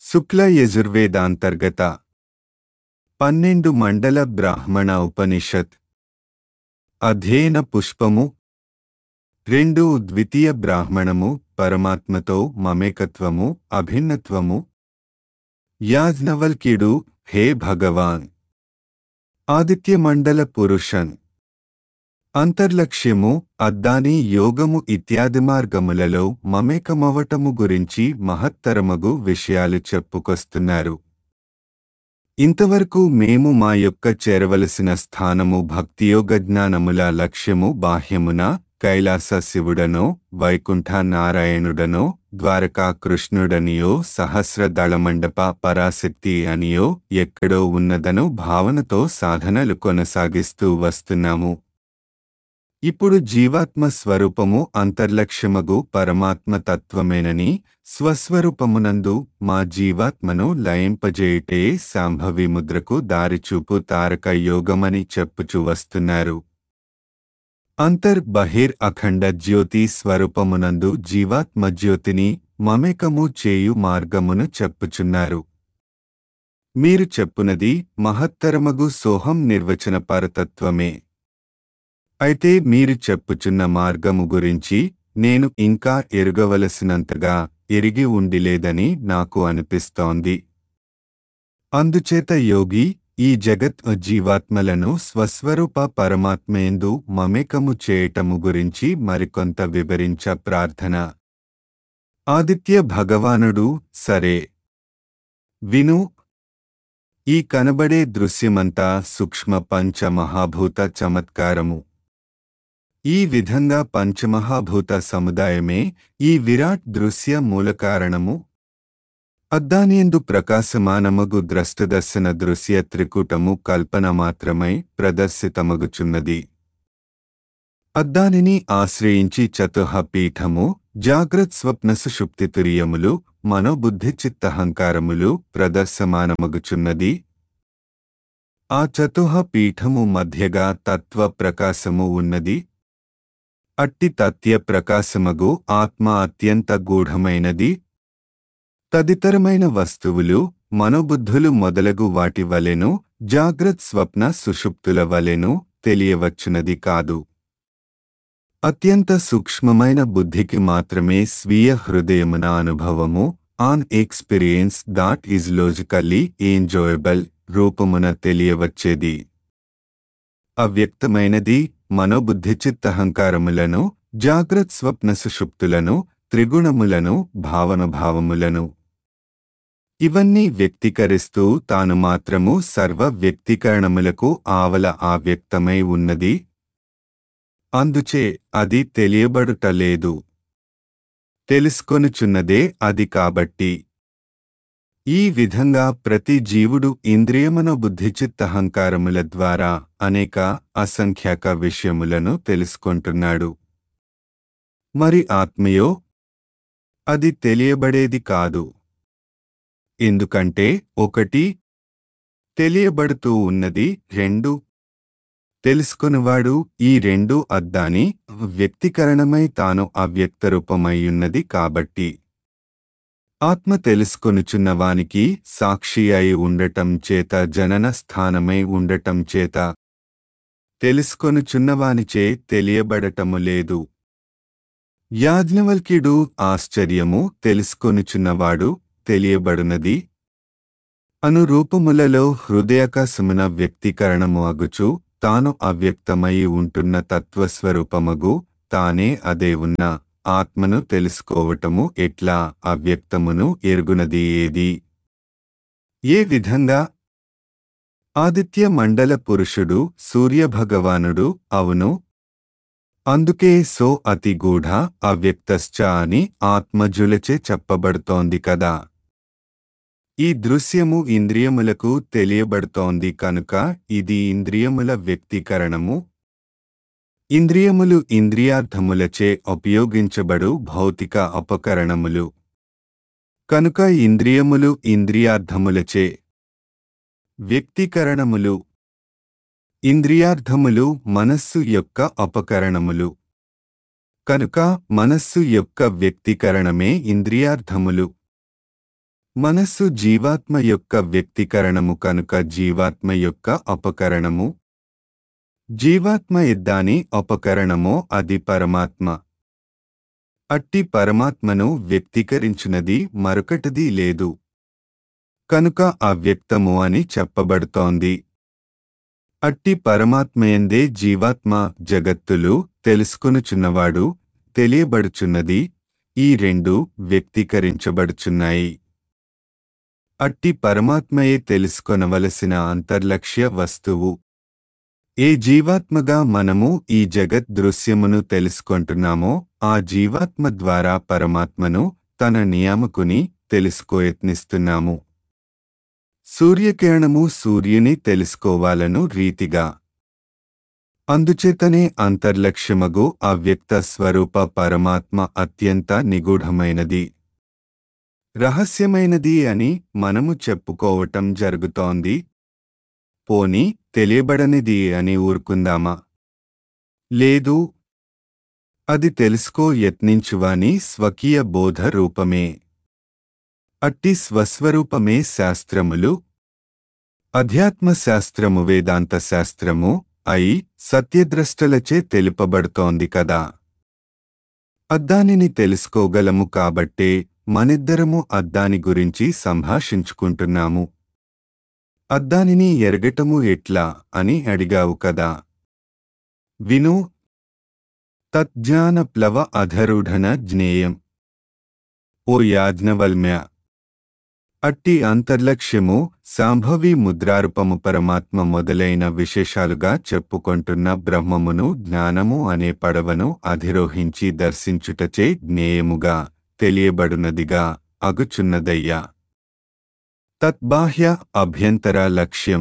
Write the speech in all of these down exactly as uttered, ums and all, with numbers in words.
శుక్ల యజుర్వేదాంతర్గత పన్నెండు మండల బ్రాహ్మణ ఉపనిషత్ అధ్యయన పుష్పము రెండు ద్వితీయ బ్రాహ్మణము పరమాత్మతో మమేకత్వము అభిన్నత్వము. యాజ్ఞవల్క్యుడు, హే భగవాన్! ఆదిత్యమండల పురుషన్ అంతర్లక్ష్యము, అద్దాని యోగము ఇత్యాది మార్గములలో మమేకమవటము గురించి మహత్తరమగు విషయాలు చెప్పుకొస్తున్నారు. ఇంతవరకు మేము మా యొక్క చేరవలసిన స్థానము భక్తియోగ జ్ఞానముల లక్ష్యము బాహ్యమున కైలాస శివుడనో వైకుంఠ నారాయణుడనో ద్వారకా కృష్ణుడనియో సహస్ర దళమండప పరాశక్తి అనియో ఎక్కడో ఉన్నదను భావనతో సాధనలు కొనసాగిస్తూ వస్తున్నాము. ఇప్పుడు జీవాత్మ స్వరూపము అంతర్లక్ష్యమగు పరమాత్మ తత్వమేనని, స్వస్వరూపమునందు మా జీవాత్మను లయింపజేయుటే శాంభవి ముద్రకు దారిచూపు తారక యోగమని చెప్పుచూ వస్తున్నారు. అంతర్ బహిర్ అఖండ జ్యోతి స్వరూపమునందు జీవాత్మ జ్యోతిని మమేకము చేయు మార్గమును చెప్పుచున్నారు. మీరు చెప్పునది మహత్తరమగు సోహం నిర్వచన పరతత్వమే. అయితే మీరు చెప్పుచున్న మార్గము గురించి నేను ఇంకా ఎరుగవలసినంతగా ఎరిగి ఉండిలేదని నాకు అనిపిస్తోంది. అందుచేత యోగి ఈ జగత్ జీవాత్మలను స్వస్వరూప పరమాత్మయందు మమేకము చేయటము గురించి మరికొంత వివరించ ప్రార్థన. ఆదిత్య భగవానుడు, సరే విను. ఈ కనబడే దృశ్యమంతా సూక్ష్మ పంచ మహాభూత చమత్కారము. ఈ విధంగా పంచమహాభూత సముదాయమే ఈ విరాట్ దృశ్య మూలకారణము. అద్దానియందు ప్రకాశమానమగు ద్రష్టదర్శన దృశ్య త్రికూటము కల్పన మాత్రమై ప్రదర్శితమగుచున్నది. అద్దానిని ఆశ్రయించి చతుహ పీఠము, జాగ్రత్ స్వప్న సుషుప్తితురియములు, మనోబుద్ధి చిత్తహంకారములు ప్రదర్శమానమగుచున్నది. ఆ చతుహ పీఠము మధ్యగా తత్వ ప్రకాశము ఉన్నది. అట్టి తత్య ప్రకాశమగు ఆత్మ అత్యంత గూఢమైనది. తదితరమైన వస్తువులు, మనోబుద్ధులు మొదలగు వాటి వలెను జాగ్రత్ స్వప్న సుషుప్తుల వలెను తెలియవచ్చునది కాదు. అత్యంత సూక్ష్మమైన బుద్ధికి మాత్రమే స్వీయ హృదయమున అనుభవము, an experience that is logically enjoyable రూపమున తెలియవచ్చేది. అవ్యక్తమైనది మనోబుద్ధి చిత్తహంకారములను, జాగ్రత్ స్వప్న సుషుప్తులను, త్రిగుణములను, భావనభావములను ఇవన్నీ వ్యక్తీకరిస్తూ తాను మాత్రము సర్వ వ్యక్తీకరణములకు ఆవల ఆవ్యక్తమై ఉన్నది. అందుచే అది తెలియబడుటలేదు. తెలుసుకొనుచున్నదే అది కాబట్టి. ఈ విధంగా ప్రతి జీవుడు ఇంద్రియమనోబుద్ధిచిత్తహంకారముల ద్వారా అనేక అసంఖ్యాక విషయములను తెలుసుకొంటున్నాడు. మరి ఆత్మయో? అది తెలియబడేది కాదు. ఎందుకంటే ఒకటి తెలియబడుతూ ఉన్నది, రెండు తెలుసుకొనువాడు. ఈ రెండు అద్దాని వ్యక్తీకరణమై తాను అవ్యక్తరూపమయ్యున్నది కాబట్టి. ఆత్మ తెలుసుకొనుచున్న వానికి సాక్షి అయి ఉండటం చేత, జనన స్థానమై ఉండటం చేత తెలుసుకొనుచున్నవానిచే తెలియబడటము లేదు. యాజ్ఞవల్క్యుడు, ఆశ్చర్యము, తెలుసుకొనుచున్నవాడు తెలియబడునది అను రూపములలో హృదయాకాశమున వ్యక్తీకరణము అగుచు తాను అవ్యక్తమయి ఉంటున్న తత్వస్వరూపమగు తానే అదే ఉన్న ఆత్మను తెలుసుకోవటము ఎట్లా? అవ్యక్తమును ఎరుగునది ఏది? ఏ విధంగా? ఆదిత్య మండల పురుషుడు సూర్యభగవానుడు, అవును. అందుకే సో అతి గూఢ అవ్యక్తశ్చ అని ఆత్మజులచే చెప్పబడుతోంది కదా. ఈ దృశ్యము ఇంద్రియములకు తెలియబడుతోంది కనుక ఇది ఇంద్రియముల వ్యక్తీకరణము. ఇంద్రియములు ఇంద్రియార్థములచే ఉపయోగించబడు భౌతిక ఉపకరణములు కనుక ఇంద్రియములు ఇంద్రియార్థములచే వ్యక్తీకరణములు. ఇంద్రియార్థములు మనస్సు యొక్క ఉపకరణములు కనుక మనస్సు యొక్క వ్యక్తీకరణమే ఇంద్రియార్థములు. మనస్సు జీవాత్మ యొక్క వ్యక్తీకరణము కనుక జీవాత్మ యొక్క అపకరణము. జీవాత్మ ఎద్దాని అపకరణమో అది పరమాత్మ. అట్టి పరమాత్మను వ్యక్తీకరించినది మరొకటిది లేదు. కనుక అవ్యక్తము అని చెప్పబడుతోంది. అట్టి పరమాత్మయందే జీవాత్మ, జగత్తులు, తెలుసుకొనుచున్నవాడు, తెలియబడుచున్నది, ఈ రెండు వ్యక్తీకరించబడుచున్నాయి. అట్టి పరమాత్మయే తెలుసుకొనవలసిన అంతర్లక్ష్య వస్తువు. ఏ జీవాత్మగా మనము ఈ జగత్ దృశ్యమును తెలుసుకొంటున్నామో ఆ జీవాత్మ ద్వారా పరమాత్మను తన నియామకుని తెలుసుకోయత్నిస్తున్నాము. సూర్యకిరణము సూర్యుని తెలుసుకోవాలను రీతిగా. అందుచేతనే అంతర్లక్ష్యమగు అవ్యక్త స్వరూప పరమాత్మ అత్యంత నిగూఢమైనది, రహస్యమైనది అని మనము చెప్పుకోవటం జరుగుతోంది. పోని తెలియబడనిది అని ఊరుకుందామా? లేదు. అది తెలుసుకో యత్నించువాని స్వకీయ బోధ రూపమే. అట్టి స్వస్వరూపమే శాస్త్రములు. అధ్యాత్మ శాస్త్రము వేదాంత శాస్త్రము అయి సత్యద్రష్టలచే తెలుపబడుతోంది కదా. అద్దానిని తెలుసుకోగలము కాబట్టే మనిద్దరము అద్దాని గురించి సంభాషించుకుంటున్నాము. అద్దానిని ఎరగటము ఎట్లా అని అడిగావు కదా. విను. తజ్ఞాన ప్లవ అధరుఢన జ్ఞేయం. ఓ యాజ్ఞవల్మ్య, అట్టి అంతర్లక్ష్యము, సాంభవి ముద్రారూపము పరమాత్మ మొదలైన విశేషాలుగా చెప్పుకొంటున్న బ్రహ్మమును జ్ఞానము అనే పడవను అధిరోహించి దర్శించుటచే జ్ఞేయముగా, తెలియబడునదిగా అగుచున్నదయ్యా. తద్బాహ్య అభ్యంతర లక్ష్యం.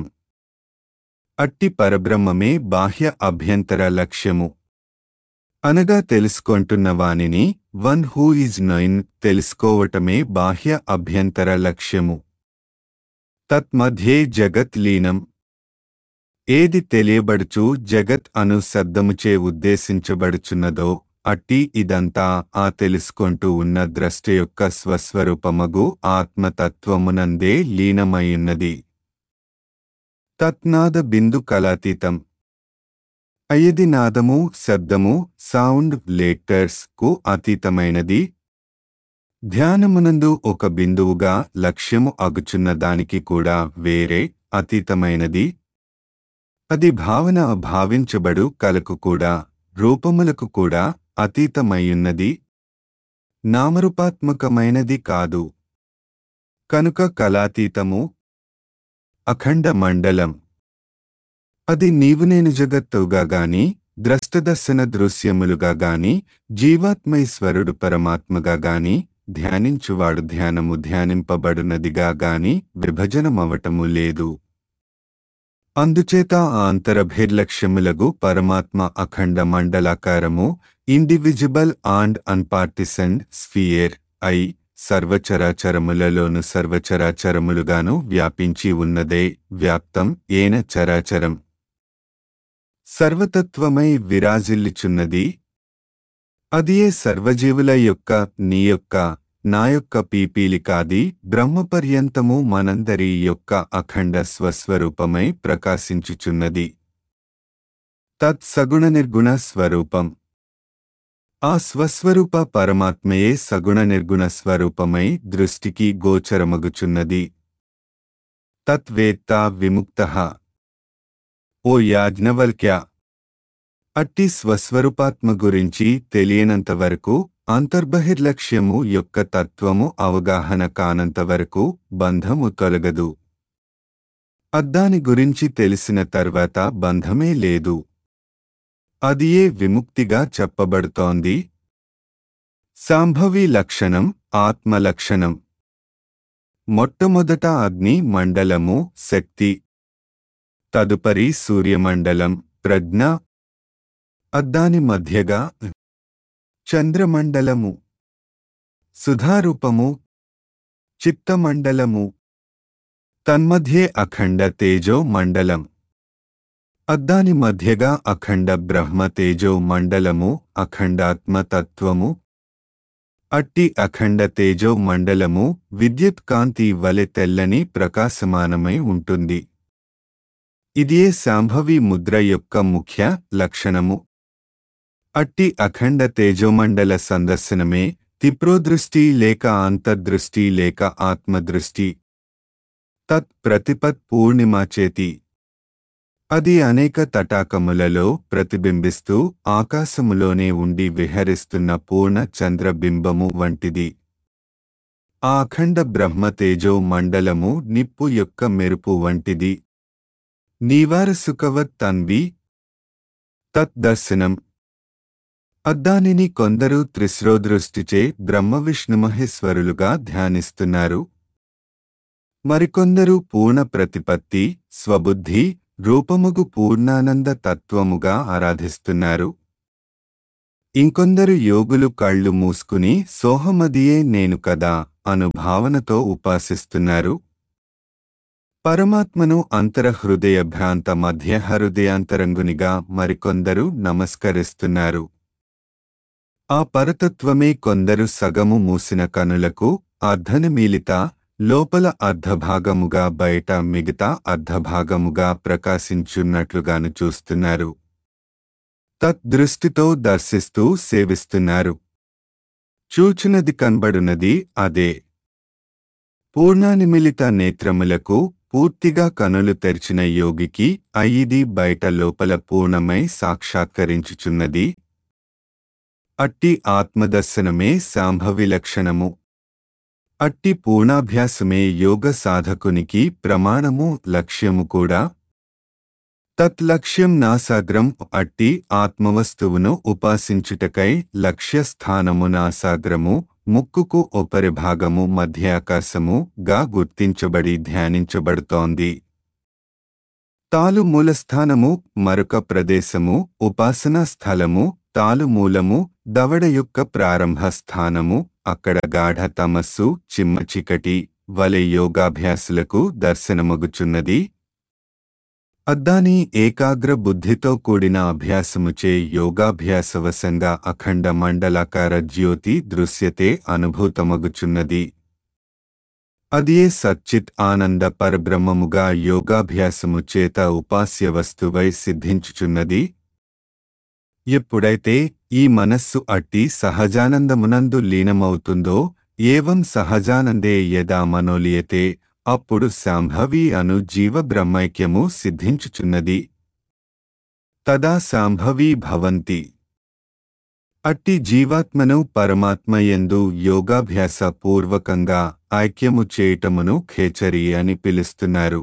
అట్టి పరబ్రహ్మమే బాహ్య అభ్యంతర లక్ష్యము. అనగా తెలుసుకొంటున్న వానిని, వన్ హూ ఈజ్ నోయిన్, తెలుసుకోవటమే బాహ్య అభ్యంతర లక్ష్యము. తత్మధ్యే జగత్ లీనం. ఏది తెలియబడుచు జగత్ అను శబ్దముచే ఉద్దేశించబడుచున్నదో అట్టి ఇదంతా ఆ తెలుసుకొంటూ ఉన్న ద్రష్ట యొక్క స్వస్వరూపమగు ఆత్మతత్వమునందే లీనమయ్యున్నది. తత్నాద బిందు కళాతీతం. అయ్యది నాదము, శబ్దము, సౌండ్, లెటర్స్ కు అతీతమైనది. ధ్యానమునందు ఒక బిందువుగా లక్ష్యము అగుచున్న దానికి కూడా వేరే అతీతమైనది. అది భావన భావించబడు కలకు కూడా, రూపములకు కూడా అతీతమయ్యున్నది. నామరూపాత్మకమైనది కాదు. కనుక కళాతీతము. అఖండ మండలం. అది నీవు నేను జగత్తుగా గాని, ద్రష్టదర్శన దృశ్యములుగా గాని, జీవాత్మైశ్వరుడు పరమాత్మగా గాని, ధ్యానించువాడు ధ్యానము ధ్యానింపబడునదిగా గాని విభజనమవటము లేదు. అందుచేత ఆ అంతరభేర్లక్ష్యములగు పరమాత్మ అఖండ మండలాకారము, ఇండివిజిబుల్ అండ్ అన్పార్టిసన్డ్ స్ఫియర్ అయి సర్వచరాచరములలోను సర్వచరాచరములుగాను వ్యాపించి ఉన్నదే వ్యాప్తం ఏన చరాచరం. సర్వతత్వమై విరాజిల్లుచున్నది. అదియే సర్వజీవుల యొక్క, నీ యొక్క, నా యొక్క పీపీలికాది బ్రహ్మపర్యంతము మనందరి యొక్క అఖండ స్వస్వరూపమై ప్రకాశించుచున్నది. తత్ సగుణ నిర్గుణ స్వరూపం. ఆ స్వస్వరూప పరమాత్మయే సగుణ నిర్గుణ స్వరూపమై దృష్టికి గోచరమగుచున్నది. తత్వేత్తా విముక్తః. ఓ యాజ్ఞవల్క్య, అట్టి స్వస్వరూపాత్మ గురించి తెలియనంతవరకు, అంతర్బహిర్లక్ష్యము యొక్క తత్వము అవగాహన కానంతవరకు బంధము తొలగదు. అద్దాని గురించి తెలిసిన తర్వాత బంధమే లేదు. అదియే విముక్తిగా చెప్పబడుతోంది. సాంభవి లక్షణం, ఆత్మలక్షణం. మొట్టమొదట అగ్ని మండలము, శక్తి. తదుపరి సూర్యమండలం, ప్రజ్ఞ. అద్దాని మధ్యగా చంద్రమండలము, సుధారూపము, చిత్తమండలము. తన్మధ్యే అఖండ తేజో మండలం. అద్దాని మధ్యగా అఖండ బ్రహ్మ తేజో మండలము, అఖండాత్మతత్వము. అట్టి అఖండ తేజో మండలము విద్యుత్ కాంతి వలె తెల్లని ప్రకాశమానమై ఉంటుంది. ఇదియే శాంభవి ముద్ర యొక్క ముఖ్య లక్షణము. అట్టి అఖండ తేజోమండల సందర్శనమే తిప్రోదృష్టి లేక అంతర్దృష్టి లేక ఆత్మదృష్టి. తత్ ప్రతిపత్ పూర్ణిమాచేతి. అది అనేక తటాకములలో ప్రతిబింబిస్తూ ఆకాశములోనే ఉండి విహరిస్తున్న పూర్ణ చంద్రబింబము వంటిది. ఆ అఖండ బ్రహ్మతేజో మండలము నిప్పు యొక్క మెరుపు వంటిది. నీవారసుకవత్ తన్వి. తత్ దర్శనం. అద్దానిని కొందరు త్రిశ్రోదృష్టిచే బ్రహ్మవిష్ణుమహేశ్వరులుగా ధ్యానిస్తున్నారు. మరికొందరు పూర్ణ ప్రతిపత్తి స్వబుద్ధి రూపముగు పూర్ణానంద తత్వముగా ఆరాధిస్తున్నారు. ఇంకొందరు యోగులు కళ్ళు మూసుకుని సోహమదియే నేను కదా అను భావనతో ఉపాసిస్తున్నారు. పరమాత్మను అంతరహృదయ భ్రాంత మధ్య హృదయాంతరంగునిగా మరికొందరు నమస్కరిస్తున్నారు. ఆ పరతత్వమే కొందరు సగము మూసిన కనులకు అర్ధనిమీలిత లోపల అర్ధభాగముగా బయట మిగతా అర్ధభాగముగా ప్రకాశించున్నట్లుగాను చూస్తున్నారు. తత్ దృష్టితో దర్శిస్తూ సేవిస్తున్నారు. చూచునది కనబడునది అదే. పూర్ణానిమిలిత నేత్రములకు పూర్తిగా కనులు తెరిచిన యోగికి అయ్యిది బయట లోపల పూర్ణమై సాక్షాత్కరించుచున్నది. అట్టి ఆత్మదర్శనమే శాంభవి లక్షణము. అట్టి పూర్ణాభ్యాసమే యోగ సాధకునికి ప్రమాణము లక్ష్యము కూడా. తత్ లక్ష్యం నాసాగ్రం. అట్టి ఆత్మవస్తువును ఉపాసించుటకై లక్ష్యస్థానము నాసాగ్రము ముక్కుకు ఉపరిభాగము మధ్య ఆకాశము గా గుర్తించబడి ధ్యానించబడుతోంది. తాలు మూలస్థానము మరొక ప్రదేశము ఉపాసనా స్థలము. తాలు మూలము దవడ యొక్క ప్రారంభ స్థానము. అక్కడ గాఢ తమస్సు చిమ్మచికటి వలె యోగాభ్యాసులకు దర్శనమగుచున్నది. అద్దాని ఏకాగ్ర బుద్ధితో కూడిన అభ్యాసముచే యోగాభ్యాసవశంగా అఖండ మండలాకార జ్యోతి దృశ్యతే అనుభూతమగుచున్నది. అదియే సచ్చిత్ ఆనంద పరబ్రహ్మముగా యోగాభ్యాసము చేత ఉపాస్య వస్తువై సిద్ధించుచున్నది. ఎప్పుడైతే ఈ మనస్సు అట్టి సహజానందమునందు లీనమవుతుందో ఏవం సహజానందే యదా మనోలియతే అప్పుడు శాంభవి అను జీవ బ్రహ్మైక్యము సిద్ధించుచున్నది. తదా శాంభవీ భవంతి. అట్టి జీవాత్మను పరమాత్మయందు యోగాభ్యాస పూర్వకంగా ఐక్యము చేయటమును ఖేచరీ అని పిలుస్తున్నారు.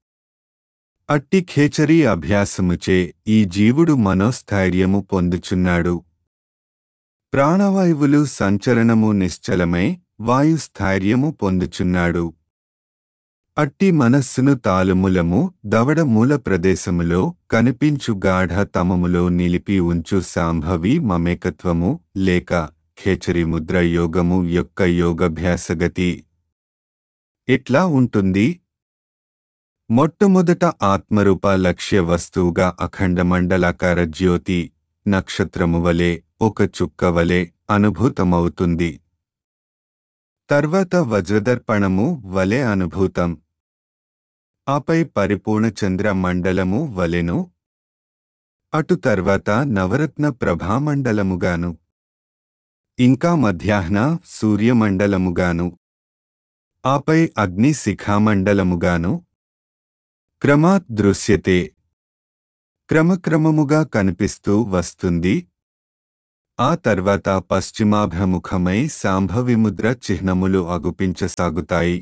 అట్టి ఖేచరీ అభ్యాసముచే ఈ జీవుడు మనోస్థైర్యము పొందుచున్నాడు. ప్రాణవాయువులు సంచలనము నిశ్చలమై వాయుస్థైర్యము పొందుచున్నాడు. అట్టి మనస్సును తాలుమూలము దవడ మూల ప్రదేశములో కనిపించు గాఢ తమములో నిలిపి ఉంచు శాంభవి మమేకత్వము లేక ఖేచరీ ముద్ర యోగము యొక్క యోగభ్యాసగతి ఎట్లా ఉంటుంది? మొట్టమొదట ఆత్మరూప లక్ష్య వస్తువుగా అఖండమండలాకార జ్యోతి నక్షత్రము వలె ఒక చుక్క వలె అనుభూతమవుతుంది. తర్వాత వజ్రదర్పణము వలె అనుభూతం. ఆపై పరిపూర్ణ చంద్ర మండలము వలెను. అటు తర్వాత నవరత్న ప్రభామండలముగాను, ఇంకా మధ్యాహ్న సూర్యమండలముగాను, ఆపై అగ్ని శిఖామండలముగాను క్రమాత్ దృశ్యతే. క్రమక్రమముగా కనిపిస్తూ వస్తుంది. ఆ తర్వాత పశ్చిమాభిముఖమై శాంభవిముద్ర చిహ్నములు అగుపించసాగుతాయి.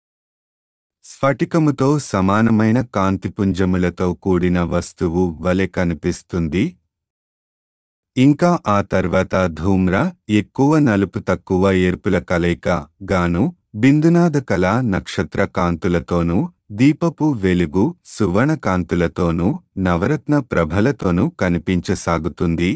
స్ఫటికముతో సమానమైన కాంతిపుంజములతో కూడిన వస్తువు వలె కనిపిస్తుంది. ఇంకా ఆ తర్వాత ధూమ్ర ఎక్కువ నలుపు తక్కువ ఎరుపుల కలయిక గాను బిందునాద కళ నక్షత్ర కాంతులతోనూ దీపపు వెలుగు సువర్ణ కాంతులతోనూ నవరత్న ప్రభలతోనూ కనిపించసాగుతుంది.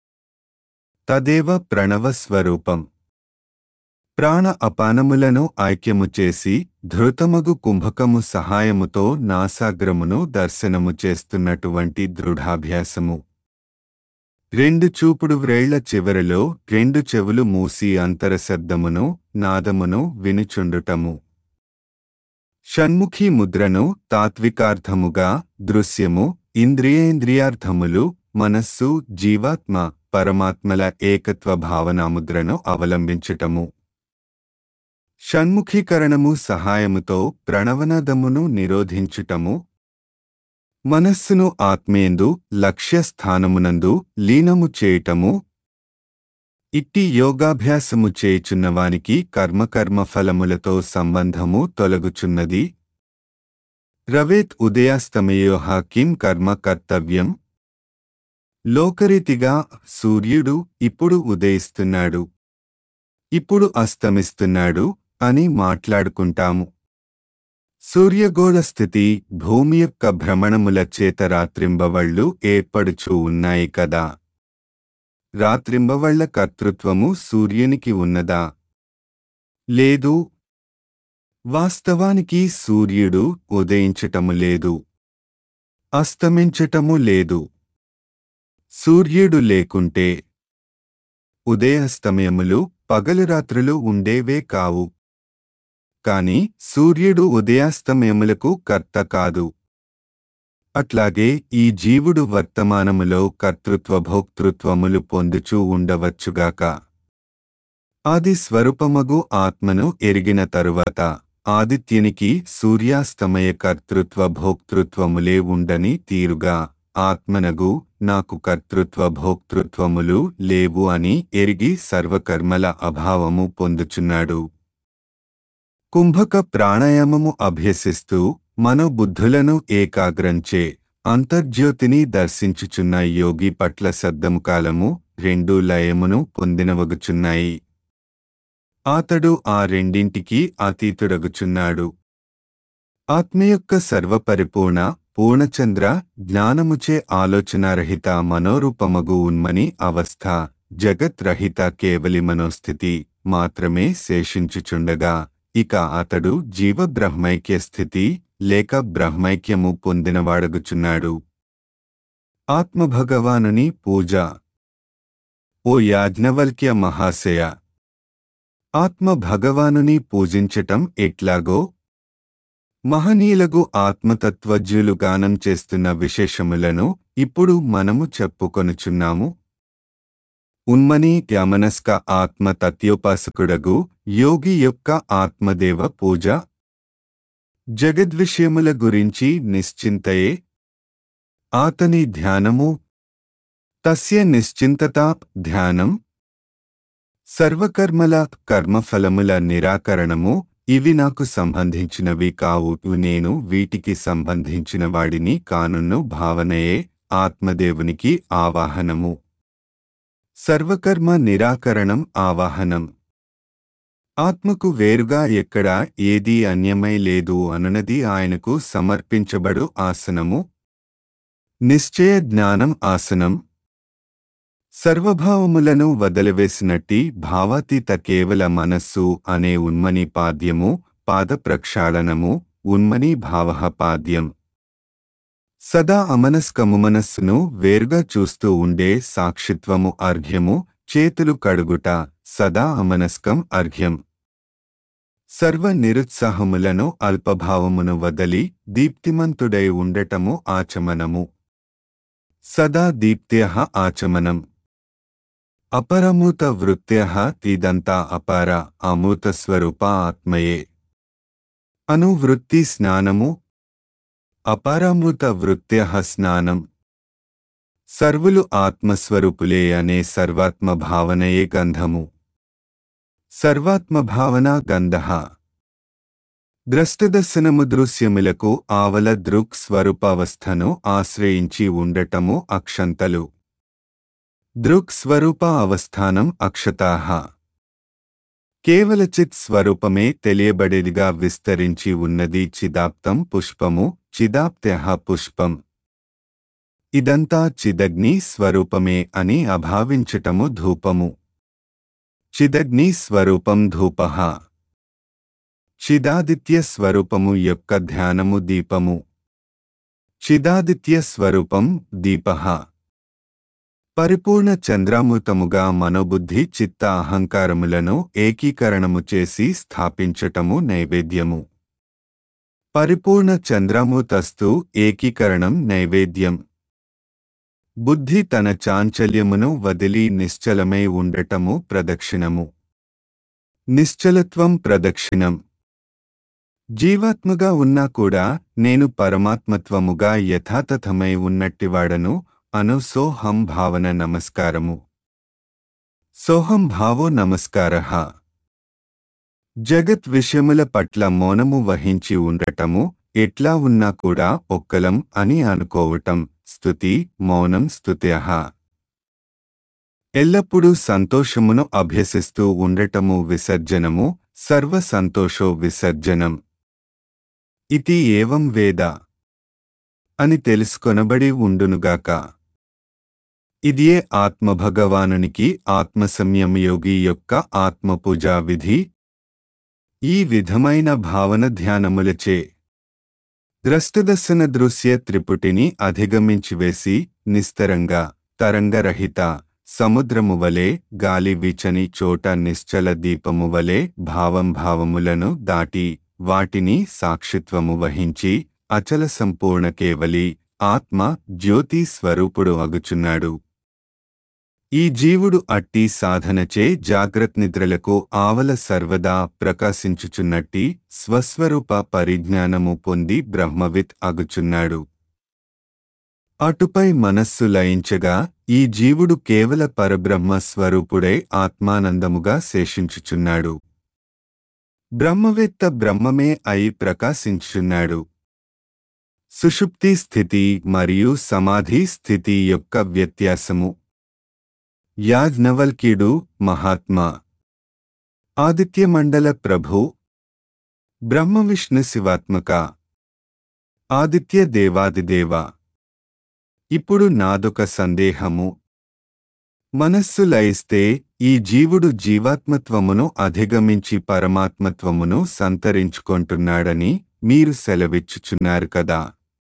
తదేవ ప్రణవ స్వరూపం. ప్రాణ అపానములను ఐక్యము చేసి ధృతమగు కుంభకము సహాయముతో నాసాగ్రమును దర్శనము చేస్తున్నటువంటి దృఢాభ్యాసము. రెండు చూపుడు వ్రేళ్ల చివరలో రెండు చెవులు మూసి అంతరశబ్దమును నాదమును వినుచుండుటము. షణ్ముఖీ ముద్రను తాత్వికార్థముగా దృశ్యము, ఇంద్రియేంద్రియార్థములు, మనస్సు, జీవాత్మ, పరమాత్మల ఏకత్వ భావనాముద్రను అవలంబించుటము. షణ్ముఖీకరణము సహాయముతో ప్రణవనాదమును నిరోధించుటము. మనస్సును ఆత్మేందు లక్ష్యస్థానమునందు లీనము చేయుటము. ఇట్టి యోగాభ్యాసము చేయుచున్నవానికి కర్మకర్మ ఫలములతో సంబంధము తొలగుచున్నది. రవేత్ ఉదయాస్తమయోః కిం కర్మ కర్తవ్యం. లోకరీతిగా సూర్యుడు ఇప్పుడు ఉదయిస్తున్నాడు, ఇప్పుడు అస్తమిస్తున్నాడు అని మాట్లాడుకుంటాము. సూర్యగోళ స్థితి, భూమి యొక్క భ్రమణముల చేత రాత్రింబవళ్ళు ఏర్పడుచూ ఉన్నాయి కదా. రాత్రింబవళ్ల కర్తృత్వము సూర్యునికి ఉన్నదా? లేదు. వాస్తవానికి సూర్యుడు ఉదయించటము లేదు, అస్తమించటము లేదు. సూర్యుడు లేకుంటే ఉదయాస్తమయములు పగలురాత్రులు ఉండేవే కావు. కాని సూర్యుడు ఉదయాస్తమయములకు కర్త కాదు. అట్లాగే ఈ జీవుడు వర్తమానములో కర్తృత్వ భోక్తృత్వములు పొందుచూ ఉండవచ్చుగాక. ఆది స్వరూపమగు ఆత్మను ఎరిగిన తరువాత ఆదిత్యునికి సూర్యాస్తమయ కర్తృత్వ భోక్తృత్వములే ఉండని తీరుగా ఆత్మనగు నాకు కర్తృత్వ భోక్తృత్వములు లేవు అని ఎరిగి సర్వకర్మల అభావము పొందుచున్నాడు. కుంభక ప్రాణాయామము అభ్యసిస్తూ మనోబుద్ధులను ఏకాగ్రంచే అంతర్జ్యోతిని దర్శించుచున్న యోగి పట్ల శబ్దముకాలము రెండు లయమును పొందినవగుచున్నాయి. అతడు ఆ రెండింటికి అతీతుడగుచున్నాడు. ఆత్మ యొక్క సర్వపరిపూర్ణ పూర్ణచంద్ర జ్ఞానముచే ఆలోచనారహిత మనోరూపమగు ఉన్మని అవస్థ, జగత్ రహిత కేవలి మనోస్థితి మాత్రమే శేషించుచుండగా ఇక అతడు జీవబ్రహ్మైక్య స్థితి లేక బ్రహ్మైక్యము పొందినవాడగుచున్నాడు. ఆత్మభగవానుని పూజ. ఓ యాజ్ఞవల్క్య మహాశయ, ఆత్మ భగవానుని పూజించటం ఎట్లాగో మహనీయులగు ఆత్మతత్వజ్ఞులు గానం చేస్తున్న విశేషములను ఇప్పుడు మనము చెప్పుకొనుచున్నాము. ఉన్మని త్యామనస్క ఆత్మ తత్యోపాసకుడగు యోగి యొక్క ఆత్మదేవ పూజ. జగద్విషయముల గురించి నిశ్చింతయే ఆతని ధ్యానము. తస్య నిశ్చింతతా ధ్యానం. సర్వకర్మల కర్మఫలముల నిరాకరణము. ఇవి నాకు సంబంధించినవి కావు, నేను వీటికి సంబంధించిన వాడిని కానున్ను భావనయే ఆత్మదేవునికి ఆవాహనము. సర్వకర్మ నిరాకరణం ఆవాహనం. ఆత్మకు వేరుగా ఎక్కడా ఏదీ అన్యమై లేదు అనునది ఆయనకు సమర్పించబడు ఆసనము. నిశ్చయ జ్ఞానం ఆసనం. సర్వభావములను వదలివేసినట్టి భావాతీత కేవల మనస్సు అనే ఉన్మని పాద్యము, పాద ప్రక్షాళనము, ఉన్మని భావ పాద్యం. సదా అమనస్కము మనస్సును వేరుగా చూస్తూ ఉండే సాక్షిత్వము అర్ఘ్యము, చేతులు కడుగుట సదా అమనస్కం అర్ఘ్యం. సర్వ నిరుత్సాహములను అల్పభావమును వదలి దీప్తిమంతుడై ఉండటము ఆచమనము. సదా దీప్త్యః ఆచమనం. అపరమూత వృత్త్యః ఇదంతా అపార అమూతస్వరూప ఆత్మయే. అనువృత్తి స్నానము. అపారామృత వృత్త్యః స్నానం. సర్వులు ఆత్మస్వరూపులే అనే సర్వాత్మ భావనయే గంధము. సర్వాత్మ భావన గంధః. ద్రష్టదర్శనము దృశ్యములకు ఆవల దృక్ స్వరూపావస్థను ఆశ్రయించి ఉండటము అక్షంతలు. దృక్ స్వరూప అవస్థానం అక్షతాః. కేవల చిత్ స్వరూపమే తెలియబడేదిగా విస్తరించి ఉన్నది చిదాప్తం పుష్పము, చిదాప్త్యః పుష్పం. ఇదంతా చిదగ్ని స్వరూపమే అని అభావించటము ధూపము. చిదగ్ని స్వరూపం ధూపః. చిదాదిత్య స్వరూపము యొక్క ధ్యానము దీపము. చిదాదిత్య స్వరూపం దీపః. పరిపూర్ణ చంద్రామృతముగా మనోబుద్ధి చిత్త అహంకారములను ఏకీకరణము చేసి స్థాపించటము నైవేద్యము. పరిపూర్ణ చంద్రామృతస్తు ఏకీకరణం నైవేద్యం. బుద్ధి తన చాంచల్యమును వదిలి నిశ్చలమై ఉండటము ప్రదక్షిణము. నిశ్చలత్వం ప్రదక్షిణం. జీవాత్మగా ఉన్నా కూడా నేను పరమాత్మత్వముగా యథాతథమై ఉన్నట్టివాడను అను సోహం భావన నమస్కారము. సోహం భావో నమస్కారః. జగత్ విషయముల పట్ల మౌనము వహించి ఉండటము, ఎట్లా ఉన్నా కూడా ఒక్కలం అని అనుకోవటం స్తుతి. మౌనం స్తుత్యః. ఎల్లప్పుడూ సంతోషమును అభ్యసిస్తూ ఉండటము విసర్జనము. సర్వ సంతోషో విసర్జనం. ఇతి ఏవం వేద అని తెలుసుకొనబడి ఉండునుగాక. ఇదియే ఆత్మభగవానునికి ఆత్మసంయమయోగి యొక్క ఆత్మపూజా విధి. ఈ విధమైన భావన ధ్యానములచే ద్రష్టదర్శన దృశ్య త్రిపుటిని అధిగమించివేసి నిస్తరంగా తరంగరహిత సముద్రము వలె గాలి వీచని చోట నిశ్చల దీపము వలె భావం భావములను దాటి వాటిని సాక్షిత్వము వహించి అచల సంపూర్ణ కేవలి ఆత్మ జ్యోతి స్వరూపుడు అగుచున్నాడు. ఈ జీవుడు అట్టి సాధనచే జాగ్రత్నిద్రలకు ఆవల సర్వదా ప్రకాశించుచున్నట్టి స్వస్వరూప పరిజ్ఞానము పొంది బ్రహ్మవిత్ అగుచున్నాడు. అటుపై మనస్సు లయించగా ఈ జీవుడు కేవల పరబ్రహ్మ స్వరూపుడై ఆత్మానందముగా శేషించుచున్నాడు. బ్రహ్మవేత్త బ్రహ్మమే అయి ప్రకాశించుచున్నాడు. సుషుప్తి స్థితి మరియు సమాధి స్థితి యొక్క వ్యత్యాసము. యాజ్ఞవల్క్యుడు మహాత్మా ఆదిత్యమండల ప్రభు బ్రహ్మవిష్ణు శివాత్మక ఆదిత్య దేవాదిదేవ. ఇప్పుడు నాదొక సందేహము. మనస్సు లయిస్తే ఈ జీవుడు జీవాత్మత్వమును అధిగమించి పరమాత్మత్వమును సంతరించుకొంటున్నాడని మీరు సెలవిచ్చుచున్నారు కదా.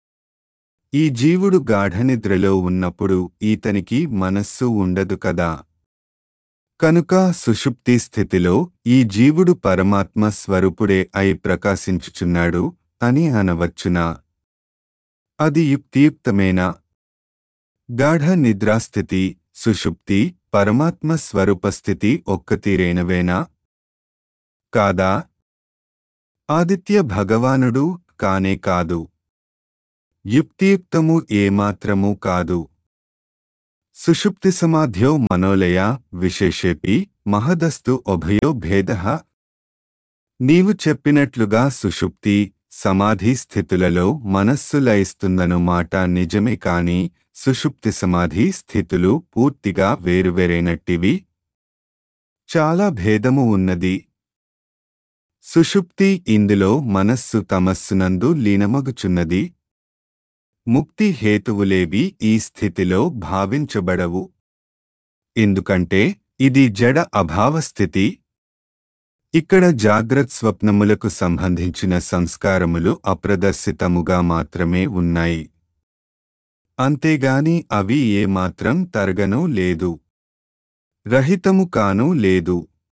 ఈ జీవుడు గాఢనిద్రలో ఉన్నప్పుడు ఈతనికి మనస్సు ఉండదు కదా. కనుక సుషుప్తి స్థితిలో ఈ జీవుడు పరమాత్మ స్వరూపుడే అయి ప్రకాశించుచున్నాడు అని అనవచ్చునా? అది యుక్తియుక్తమేనా? గాఢ నిద్రాస్థితి, సుషుప్తి, పరమాత్మ స్వరూపస్థితి ఒక్కతీరైనవేనా? కాదా? ఆదిత్య భగవానుడు కానే కాదు. యుక్తియుక్తము ఏమాత్రమూ కాదు. సుషుప్తి సమాధ్యో మనోలయ విశేషేపి మహదస్తు ఉభయో భేదః. నీవు చెప్పినట్లుగా సుషుప్తి సమాధి స్థితులలో మనస్సు లయిస్తుందను మాట నిజమే కాని సుషుప్తి సమాధి స్థితులు పూర్తిగా వేరువేరైనట్టివి. చాలా భేదము ఉన్నది. సుషుప్తి ఇందులో మనస్సు తమస్సునందు లీనమగుచున్నది. ముక్తి హేతువులేవి ఈ స్థితిలో భావించబడవు. ఎందుకంటే ఇది జడ అభావస్థితి. ఇక్కడ జాగ్రత్ స్వప్నములకు సంబంధించిన సంస్కారములు అప్రదర్శితముగా మాత్రమే ఉన్నాయి. అంతేగాని అవి ఏమాత్రం తరగనూ లేదు, రహితము కానూ లేదు.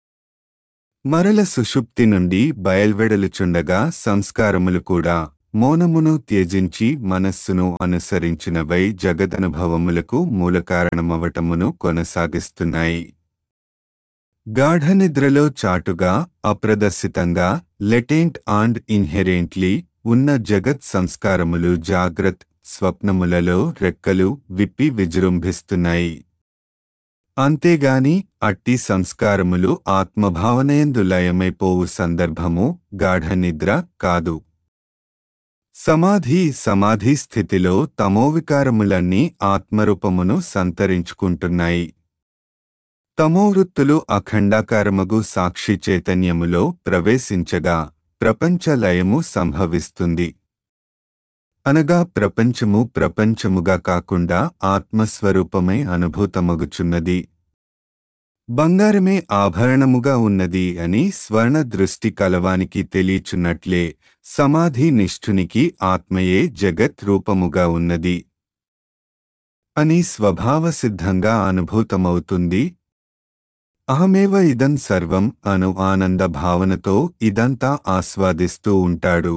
మరల సుషుప్తి నుండి బయల్వెడలుచుండగా సంస్కారములు కూడా మౌనమును త్యజించి మనస్సును అనుసరించినవై జగదనుభవములకు మూలకారణమవటమును కొనసాగిస్తున్నాయి. గాఢనిద్రలో చాటుగా అప్రదర్శితంగా లెటెంట్ అండ్ ఇన్హెరెంట్లీ ఉన్న జగత్ సంస్కారములు జాగ్రత్ స్వప్నములలో రెక్కలు విప్పి విజృంభిస్తున్నాయి. అంతేగాని అట్టి సంస్కారములు ఆత్మభావనయందు లయమైపోవు సందర్భము గాఢనిద్ర కాదు. సమాధి సమాధి స్థితిలో తమోవికారములన్నీ ఆత్మరూపమును సంతరించుకుంటున్నాయి. తమోవృత్తులు అఖండాకారమగు సాక్షి చైతన్యములో ప్రవేశించగా ప్రపంచ లయము సంభవిస్తుంది. అనగా ప్రపంచము ప్రపంచముగా కాకుండా ఆత్మస్వరూపమై అనుభూతమగుచున్నది. బంగారమే ఆభరణముగా ఉన్నది అని స్వర్ణ దృష్టి కలవానికి తెలియచున్నట్లే సమాధి నిష్ఠునికి ఆత్మయే జగత్ రూపముగా ఉన్నది. అని స్వభావసిద్ధంగా అనుభూతమవుతుంది. అహమేవ ఇదం సర్వం అను ఆనంద భావనతో ఇదంతా ఆస్వాదిస్తూ ఉంటాడు.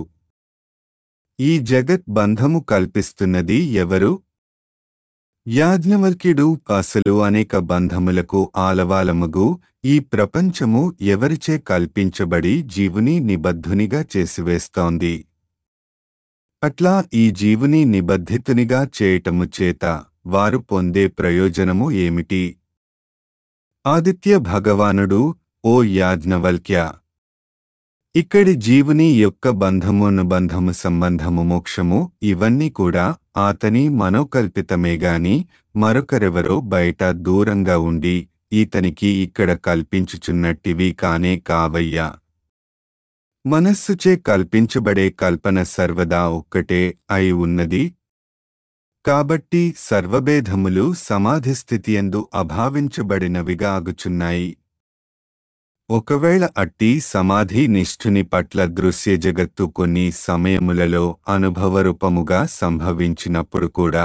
ఈ జగత్ బంధము కల్పిస్తున్నది ఎవరు? యాజ్ఞవల్క్యుడు అసలు అనేక బంధములకు ఆలవాలముగు ఈ ప్రపంచము ఎవరిచే కల్పించబడి జీవుని నిబద్ధునిగా చేసివేస్తోంది. అట్లా ఈ జీవుని నిబద్ధితునిగా చేయటము చేత వారు పొందే ప్రయోజనము ఏమిటి? ఆదిత్య భగవానుడు, ఓ యాజ్ఞవల్క్య, ఇక్కడి జీవుని యొక్క బంధము అనుబంధము సంబంధము మోక్షము ఇవన్నీ కూడా ఆతని మనోకల్పితమేగాని మరొకరెవరో బయట దూరంగా ఉండి ఈతనికి ఇక్కడ కల్పించుచున్నట్టివి కానే కావయ్యా. మనస్సుచే కల్పించబడే కల్పన సర్వదా ఒక్కటే అయి ఉన్నది. కాబట్టి సర్వభేదములు సమాధిస్థితియందు అభావించబడినవిగా అగుచున్నాయి. ఒకవేళ అట్టి సమాధి నిష్ఠుని పట్ల దృశ్య జగత్తు కొన్ని సమయములలో అనుభవరూపముగా సంభవించినప్పుడు కూడా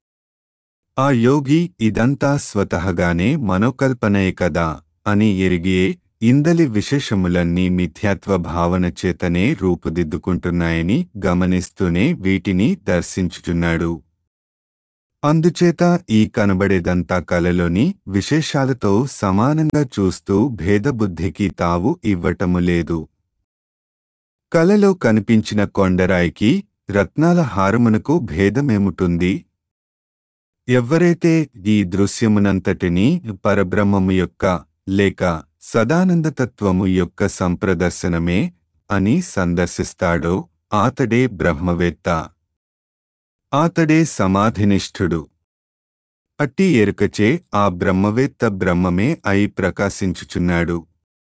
ఆ యోగి ఇదంతా స్వతహగానే మనోకల్పనయే కదా అని ఎరిగియే ఇందలి విశేషములన్నీ మిథ్యాత్వ భావన చేతనే రూపుదిద్దుకుంటున్నాయని గమనిస్తూనే వీటిని దర్శించుచున్నాడు. అందుచేత ఈ కనబడేదంతా కలలోని విశేషాలతో సమానంగా చూస్తూ భేదబుద్ధికి తావు ఇవ్వటము లేదు. కలలో కనిపించిన కొండరాయికి రత్నాల హారమునకు భేదమేముటుంది? ఎవ్వరైతే ఈ దృశ్యమునంతటినీ పరబ్రహ్మము యొక్క లేక సదానందతత్వము యొక్క సంప్రదర్శనమే అని సందర్శిస్తాడో ఆతడే బ్రహ్మవేత్త, ఆతడే సమాధినిష్ఠుడు. అట్టి ఎరుకచే ఆ బ్రహ్మవేత్త బ్రహ్మమే అయి ప్రకాశించుచున్నాడు.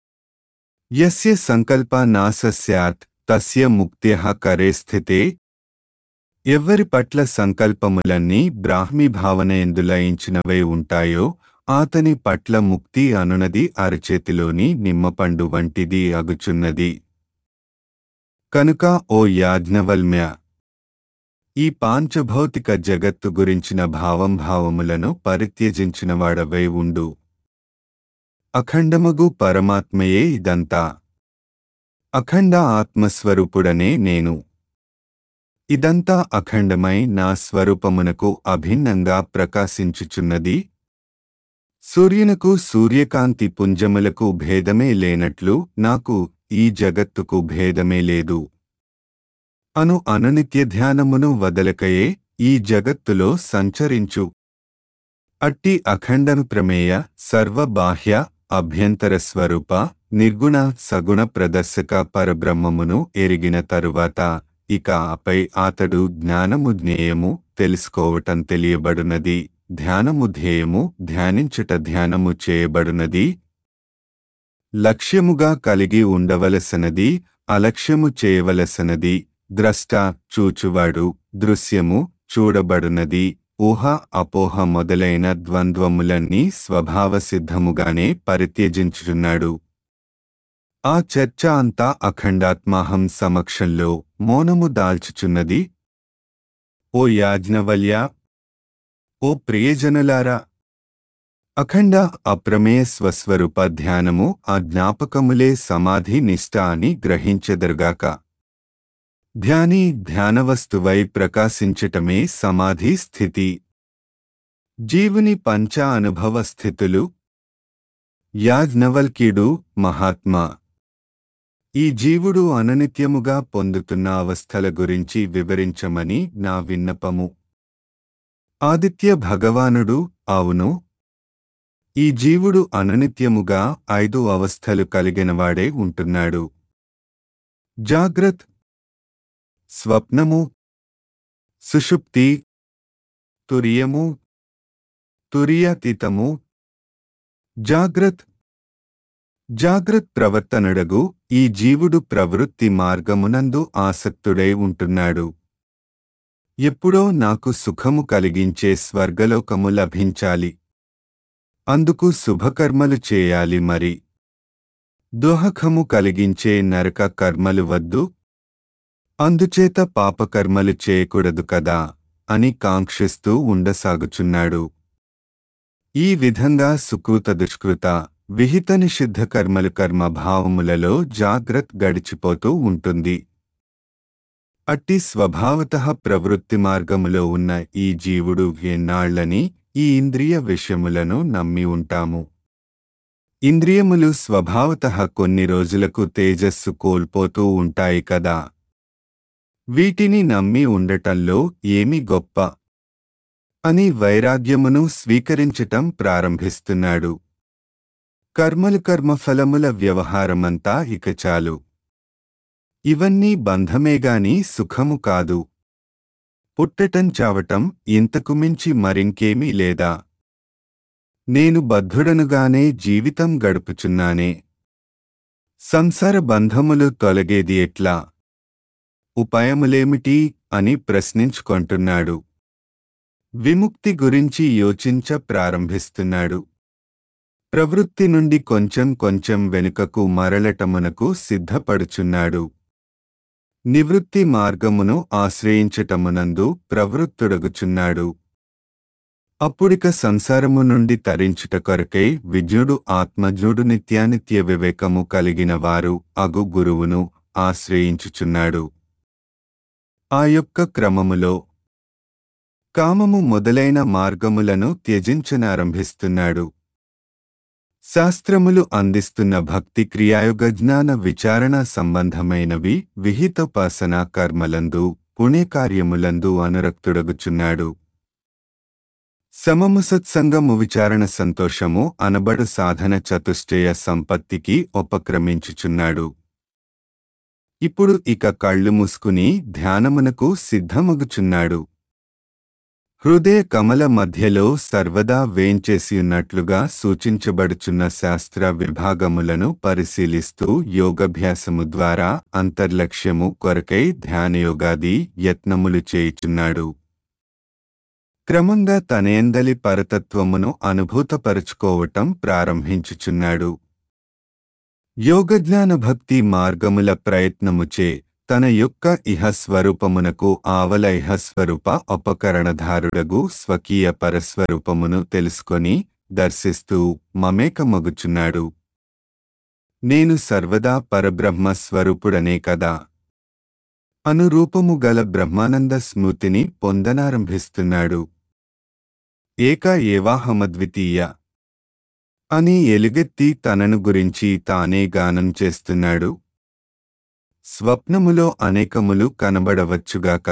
యస్య సంకల్ప నాశ స్యాత్ తస్య ముక్త్యః కరే స్థితే. ఎవ్వరి పట్ల సంకల్పములన్నీ బ్రాహ్మీ భావన ఎందు లయించినవై ఉంటాయో ఆతని పట్ల ముక్తి అనునది అరచేతిలోని నిమ్మపండు వంటిది అగుచున్నది. కనుక ఓ యాజ్ఞవల్క్య, ఈ పాంచభౌతిక జగత్తు గురించిన భావంభావములను పరిత్యజించినవాడవై ఉండు. అఖండమగు పరమాత్మయే ఇదంతా. అఖండ ఆత్మస్వరూపుడనే నేను. ఇదంతా అఖండమై నా స్వరూపమునకు అభిన్నంగా ప్రకాశించుచున్నది. సూర్యునకు సూర్యకాంతి పుంజములకు భేదమే లేనట్లు నాకు ఈ జగత్తుకు భేదమే లేదు అను అనునిత్య ధ్యానమును వదలకయే ఈ జగత్తులో సంచరించు. అట్టి అఖండను ప్రమేయ సర్వబాహ్య అభ్యంతర స్వరూప నిర్గుణ సగుణ ప్రదర్శక పరబ్రహ్మమును ఎరిగిన తరువాత ఇక ఆపై అతడు జ్ఞానము జ్ఞేయము తెలుసుకోవటం తెలియబడునది, ధ్యానము ధ్యేయము ధ్యానించుట ధ్యానము చేయబడునది. లక్ష్యముగా కలిగి ఉండవలసినది అలక్ష్యము చేయవలసినది, ద్రష్ట చూచువాడు దృశ్యము చూడబడునది, ఊహ అపోహ మొదలైన ద్వంద్వములన్నీ స్వభావసిద్ధముగానే పరిత్యజించుచున్నాడు. ఆ చర్చ అంతా అఖండాత్మాహం సమక్షంలో మౌనము దాల్చుచున్నది. ఓ యాజ్ఞవల్య, ఓ ప్రియజనులారా, అఖండ అప్రమేయ స్వస్వరూప ధ్యానము ఆ జ్ఞాపకములే సమాధి నిష్ఠ అని గ్రహించెదరుగాక. ధ్యాని ధ్యానవస్తువై ప్రకాశించటమే సమాధి స్థితి. జీవుని పంచ అనుభవ స్థితులు. యాజ్ఞవల్క్యుడు, మహాత్మా, ఈ జీవుడు అననిత్యముగా పొందుతున్న అవస్థల గురించి వివరించమని నా విన్నపము. ఆదిత్య భగవానుడు, అవును, ఈ జీవుడు అననిత్యముగా ఐదు అవస్థలు కలిగినవాడే ఉంటున్నాడు. జాగ్రత్, స్వప్నము, సుషుప్తి, తురియము, తురియాతీతము. జాగ్రత్ జాగ్రత్ ప్రవర్తనడగు ఈ జీవుడు ప్రవృత్తి మార్గమునందు ఆసక్తుడై ఉంటున్నాడు. ఎప్పుడో నాకు సుఖము కలిగించే స్వర్గలోకము లభించాలి, అందుకు శుభకర్మలు చేయాలి. మరి దోహకము కలిగించే నరక కర్మలు వద్దు, అందుచేత పాపకర్మలు చేయకూడదు కదా అని కాంక్షిస్తూ ఉండసాగుచున్నాడు. ఈ విధంగా సుకృత దుష్కృత విహిత నిషిద్ధ కర్మలు కర్మ భావములలో జాగ్రత్త గడిచిపోతూ ఉంటుంది. అట్టి స్వభావతః ప్రవృత్తి మార్గములో ఉన్న ఈ జీవుడు ఎన్నాళ్లని ఈ ఇంద్రియ విషయములను నమ్మి ఉంటాము. ఇంద్రియములు స్వభావతః కొన్ని రోజులకు తేజస్సు కోల్పోతూ ఉంటాయి కదా. వీటిని నమ్మి ఉండటంలో ఏమి గొప్ప అని వైరాగ్యమును స్వీకరించటం ప్రారంభిస్తున్నాడు. కర్మలు కర్మఫలముల వ్యవహారమంతా ఇక చాలు. ఇవన్నీ బంధమేగాని సుఖము కాదు. పుట్టటం చావటం ఇంతకు మించి మరింకేమీ లేదా. నేను బద్ధుడనుగానే జీవితం గడుపుచున్నానే. సంసార బంధములు తొలగేది ఎట్లా? ఉపాయములేమిటి అని ప్రశ్నించుకొంటున్నాడు. విముక్తి గురించి యోచించ ప్రారంభిస్తున్నాడు. ప్రవృత్తి నుండి కొంచెం కొంచెం వెనుకకు మరలటమునకు సిద్ధపడుచున్నాడు. నివృత్తి మార్గమును ఆశ్రయించటమునందు ప్రవృత్తుడగుచున్నాడు. అప్పుడిక సంసారము నుండి తరించుట కొరకై విజ్ఞుడు ఆత్మజ్ఞుడు నిత్యానిత్య వివేకము కలిగిన వారు అగు గురువును ఆశ్రయించుచున్నాడు. ఆ యొక్క క్రమములో కామము మొదలైన మార్గములను త్యజించనారంభిస్తున్నాడు. శాస్త్రములు అందిస్తున్న భక్తి క్రియాయోగ జ్ఞాన విచారణ సంబంధమైనవి విహితోపాసనా కర్మలందు పుణ్యకార్యములందు అనురక్తుడగుచున్నాడు. సమము సత్సంగము విచారణ సంతోషము అనబడు సాధన చతుష్టయ సంపత్తికి ఉపక్రమించుచున్నాడు. ఇప్పుడు ఇక కళ్ళు మూసుకుని ధ్యానమునకు సిద్ధమగుచున్నాడు. హృదయ కమల మధ్యలో సర్వదా వేంచేసియున్నట్లుగా సూచించబడుచున్న శాస్త్ర విభాగములను పరిశీలిస్తూ యోగభ్యాసము ద్వారా అంతర్లక్ష్యము కొరకై ధ్యానయోగాది యత్నములు చేయుచున్నాడు. క్రమంగా తనేందలి పరతత్వమును అనుభూతపరుచుకోవటం ప్రారంభించుచున్నాడు. యోగజ్ఞాన భక్తి మార్గముల ప్రయత్నముచే తన యొక్క ఇహస్వరూపమునకు ఆవల ఇహస్వరూప ఉపకరణధారుడగు స్వకీయ పరస్వరూపమును తెలుసుకొని దర్శిస్తూ మమేకమగుచున్నాడు. నేను సర్వదా పరబ్రహ్మ స్వరూపుడనే కదా అనురూపము గల బ్రహ్మానంద స్మృతిని పొందనారంభిస్తున్నాడు. ఏక ఏవాహమద్వితీయ అని ఎలుగెత్తి తనను గురించి తానే గానం చేస్తున్నాడు. స్వప్నములో అనేకములు కనబడవచ్చుగాక.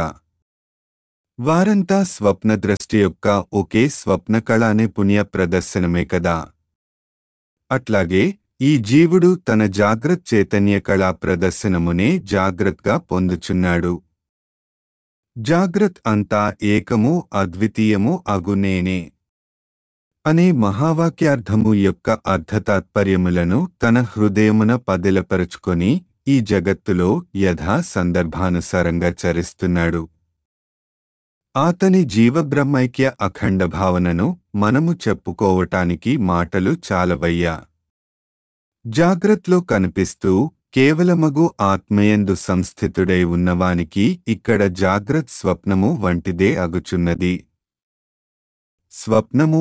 వారంతా స్వప్నద్రష్టి యొక్క ఒకే స్వప్నకళ అనే పుణ్య ప్రదర్శనమే కదా. అట్లాగే ఈ జీవుడు తన జాగ్రత్త చైతన్య కళా ప్రదర్శనమునే జాగ్రత్తగా పొందుచున్నాడు. జాగ్రత్త అంతా ఏకము అద్వితీయము అగు నేనే అనే మహావాక్యార్థము యొక్క అర్థతాత్పర్యములను తన హృదయమున పదిలపరుచుకొని ఈ జగత్తులో యథా సందర్భానుసారంగా చరిస్తున్నాడు. అతని జీవబ్రహ్మైక్య అఖండ భావనను మనము చెప్పుకోవటానికి మాటలు చాలవయ్యా. జాగ్రత్తలో కనిపిస్తూ కేవలమగు ఆత్మయందు సంస్థితుడై ఉన్నవానికి ఇక్కడ జాగ్రత్త స్వప్నము వంటిదే అగుచున్నది. స్వప్నము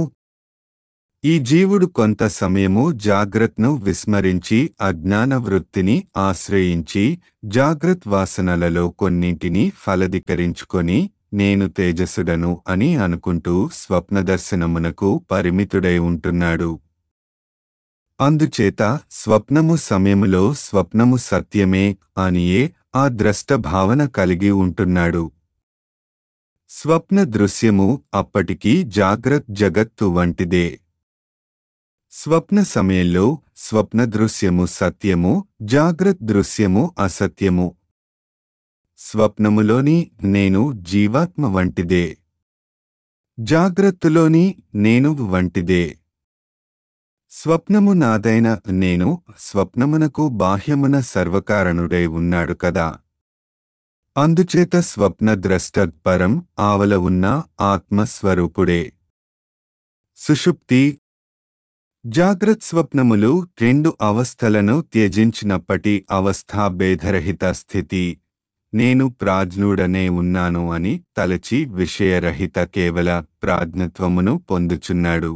ఈ జీవుడు కొంత సమయము జాగ్రత్తను విస్మరించి అజ్ఞాన వృత్తిని ఆశ్రయించి జాగ్రత్త వాసనలలో కొన్నింటిని ఫలదీకరించుకొని నేను తేజసుడను అని అనుకుంటూ స్వప్నదర్శనమునకు పరిమితుడై ఉంటున్నాడు. అందుచేత స్వప్నము సమయములో స్వప్నము సత్యమే అనియే ఆ ద్రష్ట భావన కలిగి ఉంటున్నాడు. స్వప్న దృశ్యము అప్పటికీ జాగ్రత్త జగత్తు వంటిదే. స్వప్న సమయంలో స్వప్న దృశ్యము సత్యము, జాగ్రత్త దృశ్యము అసత్యము. స్వప్నములోని నేను జీవాత్మ వంటిదే, జాగ్రత్తలోని నేను వంటిదే. స్వప్నము నాదైన నేను స్వప్నమునకు బాహ్యమున సర్వకారణుడై ఉన్నాడు కదా. అందుచేత స్వప్నద్రష్ట పరం ఆవల ఉన్న ఆత్మస్వరూపుడే. సుషుప్తి జాగ్రత్త స్వప్నములు రెండు అవస్థలను త్యజించినప్పటి అవస్థా భేదరహిత స్థితి నేను ప్రాజ్ఞుడనే ఉన్నాను అని తలచి విషయరహిత కేవల ప్రాజ్ఞత్వమును పొందుచున్నాడు.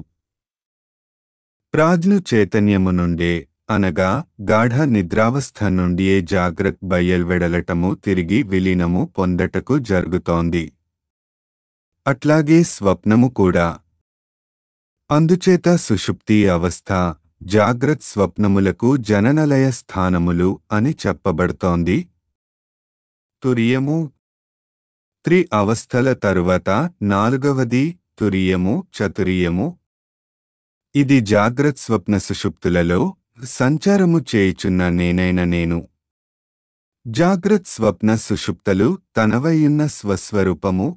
ప్రాజ్ఞు చైతన్యము నుండే అనగా గాఢ నిద్రావస్థ నుండియే జాగ్రత్ బయల్వెడలటము తిరిగి విలీనము పొందటకు జరుగుతోంది. అట్లాగే స్వప్నము కూడా. అందుచేత సుషుప్తి అవస్థ జాగ్రత్ స్వప్నములకు జననలయ స్థానములు అని చెప్పబడుతోంది. తురియము త్రి అవస్థల తరువాత నాలుగవది తురియము చతురియము. ఇది జాగ్రత్ స్వప్న సుషుప్తులలో సంచారము చేయుచున్న నేనైన నేను. జాగ్రత్ స్వప్న సుషుప్తలు తనవయున్న స్వస్వరూపము.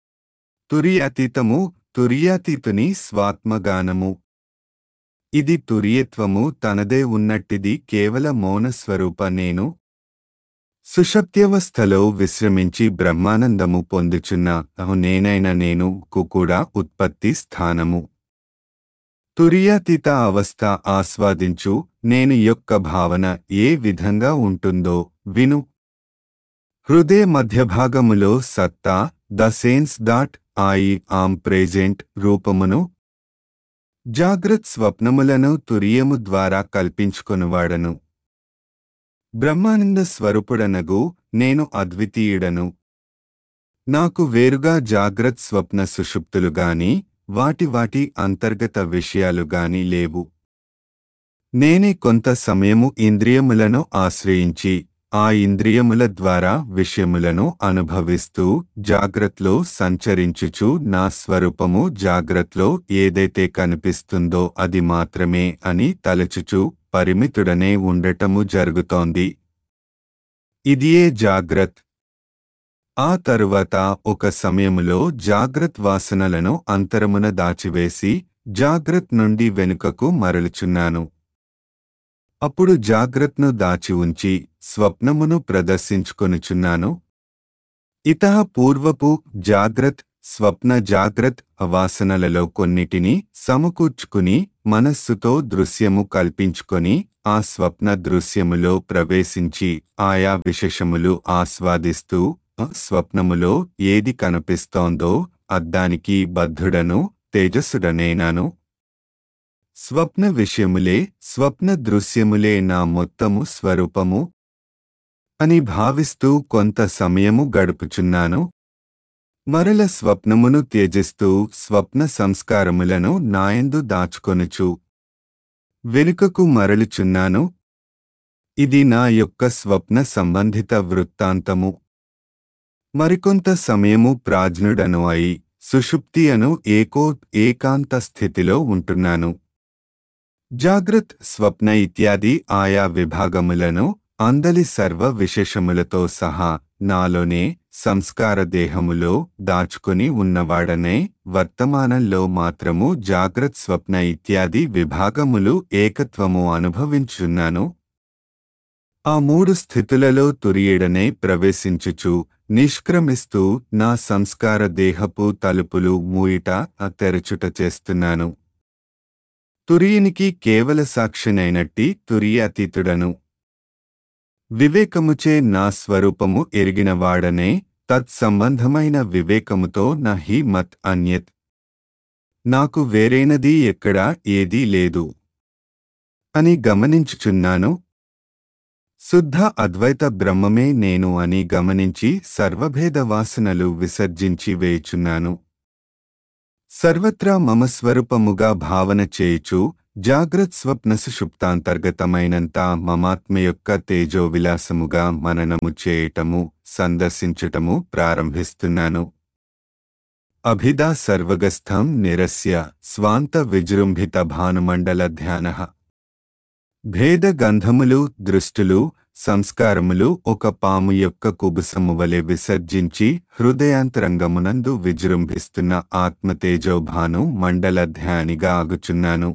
తురియాతీతము తురియాతీతుని స్వాత్మగానము. ఇది తురియత్వము తనదే ఉన్నట్టిది కేవల మౌనస్వరూప నేను. సుషుప్త్యవస్థలో విశ్రమించి బ్రహ్మానందము పొందుచున్న నేనైన నేను కు కూడా ఉత్పత్తి స్థానము. తురియాతీత అవస్థ ఆస్వాదించు నేను యొక్క భావన ఏ విధంగా ఉంటుందో విను. హృదయ మధ్యభాగములో సత్తా the sense that I am present రూపమును జాగ్రత్ స్వప్నములను తురియము ద్వారా కల్పించుకొనువాడను. బ్రహ్మానంద స్వరూపుడనగు నేను అద్వితీయుడను. నాకు వేరుగా జాగ్రత్ స్వప్న సుషుప్తులుగాని వాటి వాటి అంతర్గత విషయాలుగాని లేవు. నేనే కొంత సమయము ఇంద్రియములను ఆశ్రయించి ఆ ఇంద్రియముల ద్వారా విషయములను అనుభవిస్తూ జాగ్రత్లో సంచరించుచు నా స్వరూపము జాగ్రత్లో ఏదైతే కనిపిస్తుందో అది మాత్రమే అని తలచుచు పరిమితుడనే ఉండటము జరుగుతోంది. ఇదియే జాగ్రత్. ఆ తరువాత ఒక సమయములో జాగ్రత్ వాసనలను అంతరమున దాచివేసి జాగ్రత్ నుండి వెనుకకు మరలుచున్నాను. అప్పుడు జాగ్రత్ను దాచి ఉంచి స్వప్నమును ప్రదర్శించుకొనుచున్నాను. ఇతః పూర్వపు జాగ్రత్ స్వప్న జాగ్రత్ వాసనలలో కొన్నిటిని సమకూర్చుకుని మనస్సుతో దృశ్యము కల్పించుకొని ఆ స్వప్న దృశ్యములో ప్రవేశించి ఆయా విశేషములు ఆస్వాదిస్తూ స్వప్నములో ఏది కనిపిస్తోందో అద్దానికి బద్ధుడను తేజస్సుడనేనాను. స్వప్న విషయములే స్వప్న దృశ్యములే నా మొత్తము స్వరూపము అని భావిస్తూ కొంత సమయము గడుపుచున్నాను. మరల స్వప్నమును త్యజిస్తూ స్వప్న సంస్కారములను నాయందు దాచుకొనుచు వెనుకకు మరలుచున్నాను. ఇది నా యొక్క స్వప్న సంబంధిత వృత్తాంతము. మరికొంత సమయము ప్రాజ్ఞుడను అయి సుషుప్తి అను ఏకో ఏకాంత స్థితిలో ఉంటున్నాను. జాగ్రత్ స్వప్న ఇత్యాది ఆయా విభాగములను అందలి సర్వ విశేషములతో సహా నాలోనే సంస్కార దేహములో దాచుకొని ఉన్నవాడనే వర్తమానంలో మాత్రము జాగ్రత్ స్వప్న ఇత్యాది విభాగములు ఏకత్వము అనుభవించున్నాను. ఆ మూడు స్థితులలో తురియేడనే ప్రవేశించుచు నిష్క్రమిస్తూ నా సంస్కార దేహపు తలుపులు మూయిట తెరచుట చేస్తున్నాను. తురియునికి కేవల సాక్షినైనట్టి తురియాతీతుడను. వివేకముచే నా స్వరూపము ఎరిగినవాడనే తత్సంబంధమైన వివేకముతో నహి మత్ అన్యత్. నాకు వేరైనది ఎక్కడా ఏదీ లేదు అని గమనించుచున్నాను. శుద్ధ అద్వైత బ్రహ్మమే నేను అని గమనించి సర్వభేద వాసనలు విసర్జించి వేయుచున్నాను. సర్వత్రా మమ స్వరూపముగా భావన చేయుచు జాగ్రత్ స్వప్న సుషుప్తాంతర్గతమైనంత మమాత్మ యొక్క తేజో విలాసముగా మననము చేయటము సందర్శించటము ప్రారంభిస్తున్నాను. అభిదా సర్వగస్థం నిరస్య స్వాంత విజృంభిత భానుమండల ధ్యానః. భేద గంధములు దృష్టులు సంస్కారములు ఒక పాము యొక్క కుబుసము వలె విసర్జించి హృదయాంతరంగమునందు విజృంభిస్తున్న ఆత్మతేజోభాను మండల ధ్యానిగా ఆగుచున్నాను.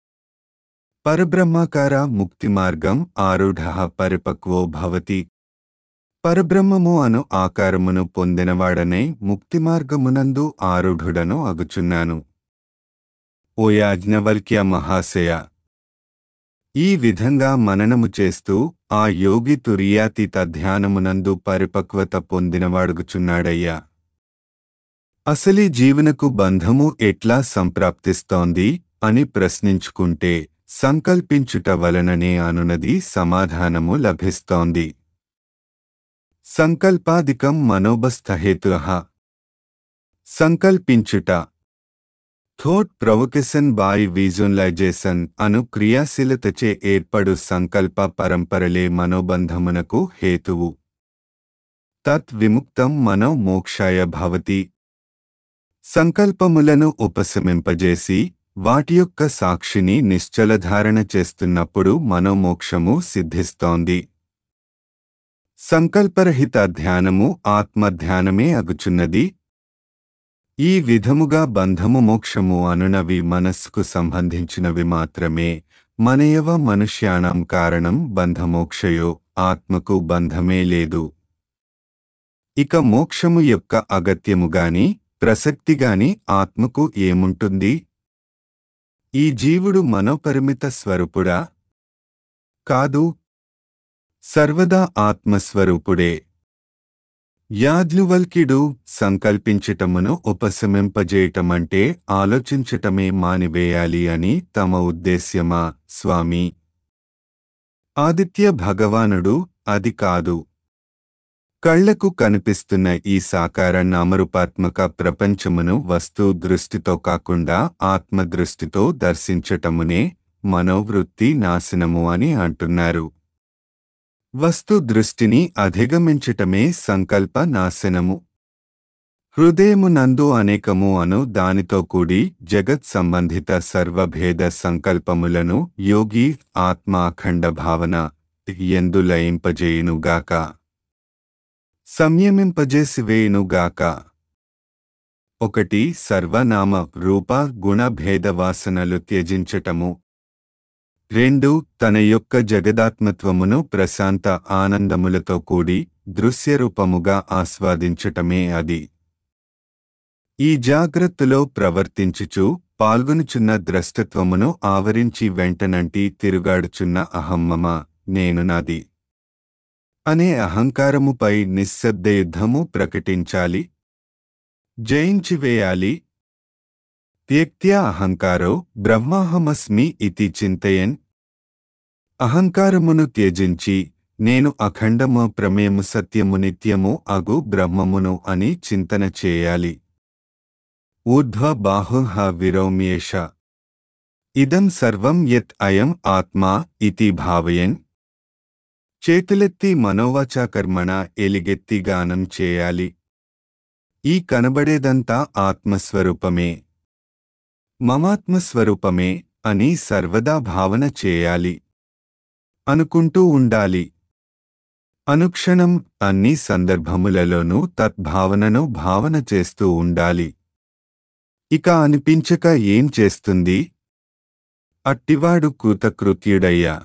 పరబ్రహ్మాకార ముక్తి మార్గం ఆరుఢః పరిపక్వో భవతి. పరబ్రహ్మము అను ఆకారమును పొందినవాడనే ముక్తి మార్గమునందు ఆరుఢుడను అగుచున్నాను. ఓ యాజ్ఞవల్క్య మహాశయ, ఈ విధంగా మననము చేస్తూ ఆ యోగి తురియాతీత ధ్యానమునందు పరిపక్వత పొందినవాడుగుచున్నాడయ్యా. అసలీ జీవనకు బంధము ఎట్లా సంప్రాప్తిస్తోంది అని ప్రశ్నించుకుంటే సంకల్పించుట వలననే అనునది సమాధానము లభిస్తోంది. సంకల్పాదికం మనోబస్థహేతుః. సంకల్పించుట థాట్ ప్రొవొకేషన్ బై విజువలైజేషన్ అను క్రియాశీలతచే ఏర్పడు సంకల్ప పరంపరలే మనోబంధమునకు హేతువు. తత్ విముక్తం మనో మోక్షాయ భవతి. సంకల్పములను ఉపశమింపజేసి వాటి యొక్క సాక్షిని నిశ్చలధారణ చేస్తున్నప్పుడు మనోమోక్షము సిద్ధిస్తోంది. సంకల్పరహిత ధ్యానము ఆత్మధ్యానమే అగుచున్నది. ఈ విధముగా బంధము మోక్షము అనునవి మనస్సుకు సంబంధించినవి మాత్రమే. మనయవ మనుష్యాణం కారణం బంధమోక్షయో. ఆత్మకు బంధమే లేదు. ఇక మోక్షము యొక్క అగత్యముగాని ప్రసక్తిగాని ఆత్మకు ఏముంటుంది? ఈ జీవుడు మనోపరిమిత స్వరూపుడా? కాదు, సర్వదా ఆత్మస్వరూపుడే. యాజ్ఞవల్క్యుడు సంకల్పించటమును ఉపశమింపజేయటమంటే ఆలోచించటమే మానివేయాలి అని తమ ఉద్దేశ్యమా స్వామి? ఆదిత్య భగవానుడు అది కాదు. కళ్లకు కనిపిస్తున్న ఈ సాకార నామరూపాత్మక ప్రపంచమును వస్తు దృష్టితో కాకుండా ఆత్మదృష్టితో దర్శించటమునే మనోవృత్తి నాశనము అని అంటున్నారు. వస్తు దృష్టిని అధిగమించటమే సంకల్ప నాశనము. హృదయమునందు అనేకము అను దానితో కూడి జగత్ సంబంధిత సర్వభేద సంకల్పములను యోగి ఆత్మ అఖండ భావన యందు లయింపజేయునుగాక, సంయమింపజేసివేయునుగాక. ఒకటి సర్వనామ రూప గుణ భేదవాసనలు త్యజించటము. రెండు తన యొక్క జగదాత్మత్వమును ప్రశాంత ఆనందములతో కూడి దృశ్యరూపముగా ఆస్వాదించటమే అది. ఈ జాగ్రత్తలో ప్రవర్తించుచు పాల్గొనుచున్న ద్రష్టత్వమును ఆవరించి వెంటనంటి తిరుగాడుచున్న అహమ్మమ నేను నాది అనే అహంకారముపై నిశ్శబ్ద యుద్ధము ప్రకటించాలి, జయించివేయాలి. త్యక్త్యా అహంకారో బ్రహ్మాహమస్మి ఇతి చింతయన్. అహంకారమును త్యజించి నేను అఖండము ప్రమేయము సత్యము నిత్యము అగు బ్రహ్మమును అని చింతన చేయాలి. ఊర్ధ్వ బాహుః విరౌమ్యేష ఇదం సర్వం యత్ అయం ఆత్మా ఇతి భావయన్. చేతులెత్తి మనోవాచాకర్మణ ఎలిగెత్తి గానం చేయాలి. ఈ కనబడేదంతా ఆత్మస్వరూపమే, మమాత్మస్వరూపమే అని సర్వదా భావన చేయాలి, అనుకుంటూ ఉండాలి. అనుక్షణం అన్ని సందర్భములలోనూ తద్భావనను భావన చేస్తూ ఉండాలి. ఇక అనిపించక ఏం చేస్తుంది? అట్టివాడు కృతకృత్యుడయ్యా.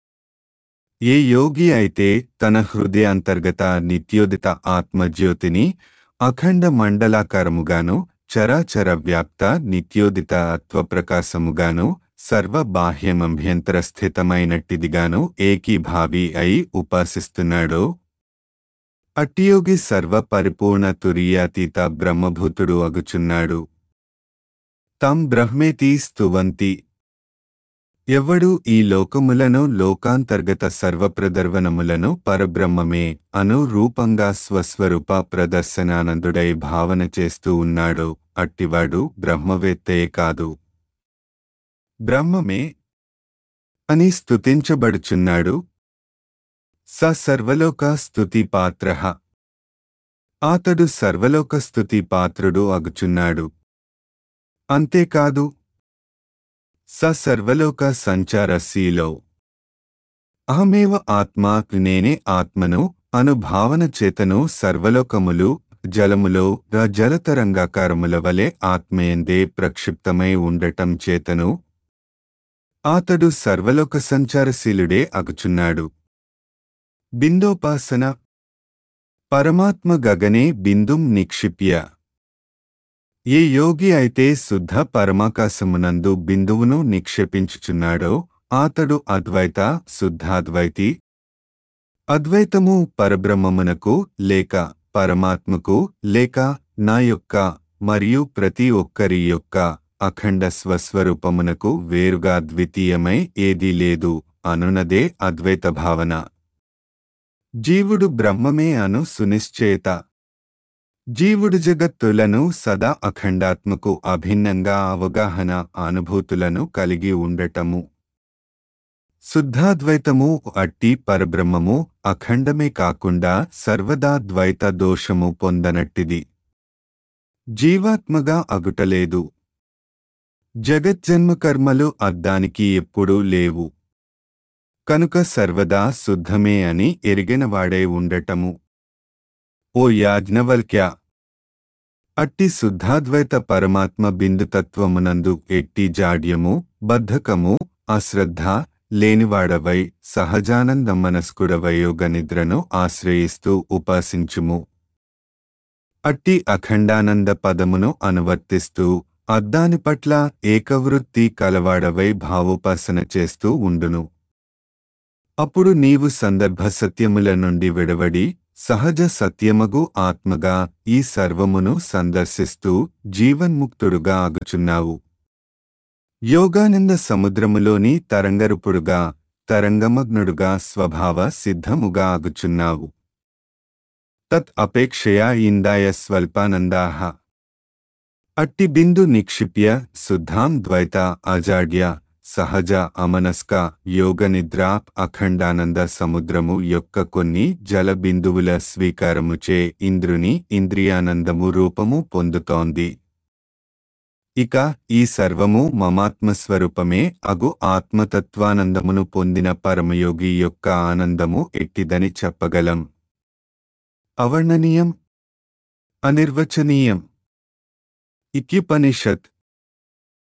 ఏ యోగి అయితే తన హృదయాంతర్గత నిత్యోదిత ఆత్మజ్యోతిని అఖండ మండలాకారముగాను చరాచర వ్యాప్త నిత్యోదిత అత్వప్రకాశముగాను సర్వ బాహ్యమంభ్యంతర స్థితమైనట్టిదిగాను ఏకీభావి అయి ఉపాసిస్తున్నాడో అట్టియోగి సర్వ పరిపూర్ణ తురీయాతీత బ్రహ్మభూతుడు అగుచున్నాడు. తం బ్రహ్మేతి స్తువంతి. ఎవ్వడు ఈ లోకములను లోకాంతర్గత సర్వప్రదర్వనములను పరబ్రహ్మమే అను రూపంగా స్వస్వరూప ప్రదర్శనానందుడై భావన చేస్తూ ఉన్నాడో అట్టివాడు బ్రహ్మవేత్తయే కాదు, బ్రహ్మమే అని స్తుతించబడుచున్నాడు. స సర్వలోక స్తుతి పాత్రః. అతడు సర్వలోక స్తుతి పాత్రుడు అగుచున్నాడు. అంతేకాదు స సర్వలోక సంచారశీలో. అహమేవ ఆత్మా నేనే ఆత్మను అను భావన చేతను సర్వలోకములు జలములో జలతరంగాకారముల వలె ఆత్మయందే ప్రక్షిప్తమై ఉండటం చేతను అతడు సర్వలోక సంచారశీలుడే అగుచున్నాడు. బిందోపాసన. పరమాత్మ గగనే బిందుం నిక్షిప్య. ఏ యోగి అయితే శుద్ధ పరమాకాశమునందు బిందువును నిక్షేపించుచున్నాడో ఆతడు అద్వైత శుద్ధాద్వైతి. అద్వైతము పరబ్రహ్మమునకు లేక పరమాత్మకు లేక నా యొక్క మరియు ప్రతి ఒక్కరి యొక్క అఖండ స్వస్వరూపమునకు వేరుగా ద్వితీయమై ఏదీ లేదు అనునదే అద్వైత భావన. జీవుడు బ్రహ్మమే అను సునిశ్చయత. జీవుడు జగత్తులను సదా అఖండాత్మకు అభిన్నంగా అవగాహన అనుభూతులను కలిగి ఉండటము. శుద్ధాద్వైతము అట్టి పరబ్రహ్మము అఖండమే కాకుండా సర్వదా ద్వైత దోషము పొందనట్టిది. జీవాత్మగా అగుటలేదు. జగజ్జన్మకర్మలు అద్దానికి ఎప్పుడూ లేవు. కనుక సర్వదా శుద్ధమే అని ఎరిగినవాడై ఉండటము. ఓ యాజ్ఞవల్క్య! అట్టి శుద్ధాద్వైత పరమాత్మ బిందుతత్వమునందు ఎట్టి జాడ్యము, బద్ధకము, అశ్రద్ధ లేనివాడవై సహజానంద మనస్కుడవై యోగ నిద్రను ఆశ్రయిస్తూ ఉపాసించుము. అట్టి అఖండానంద పదమును అనువర్తిస్తూ అద్దాని పట్ల ఏకవృత్తి కలవాడవై భావోపాసన చేస్తూ ఉండును. అప్పుడు నీవు సందర్భ సత్యముల నుండి విడవడి సహజ సత్యమగు ఆత్మగా ఈ సర్వమును సందర్శిస్తూ జీవన్ముక్తుడుగా అగుచున్నావు. యోగానంద సముద్రములోని తరంగరూపుడుగా తరంగమగ్నుడుగా స్వభావ సిద్ధముగా అగుచున్నావు. తత్ అపేక్షయా ఇందాయ స్వల్పానందాః. అట్టి బిందు నిక్షిప్య శుద్ధాం ద్వైత అజాడ్య సహజ అమనస్క యోగనిద్ర అఖండానంద సముద్రము యొక్క కొన్ని జల బిందువుల స్వీకారముచే ఇంద్రుని ఇంద్రియానందము రూపము పొందుతోంది. ఇక ఈ సర్వము మమాత్మస్వరూపమే అగు ఆత్మతత్వానందమును పొందిన పరమయోగి యొక్క ఆనందము ఎట్టిదని చెప్పగలం. అవర్ణనీయం, అనిర్వచనీయం. ఇక్యుపనిషత్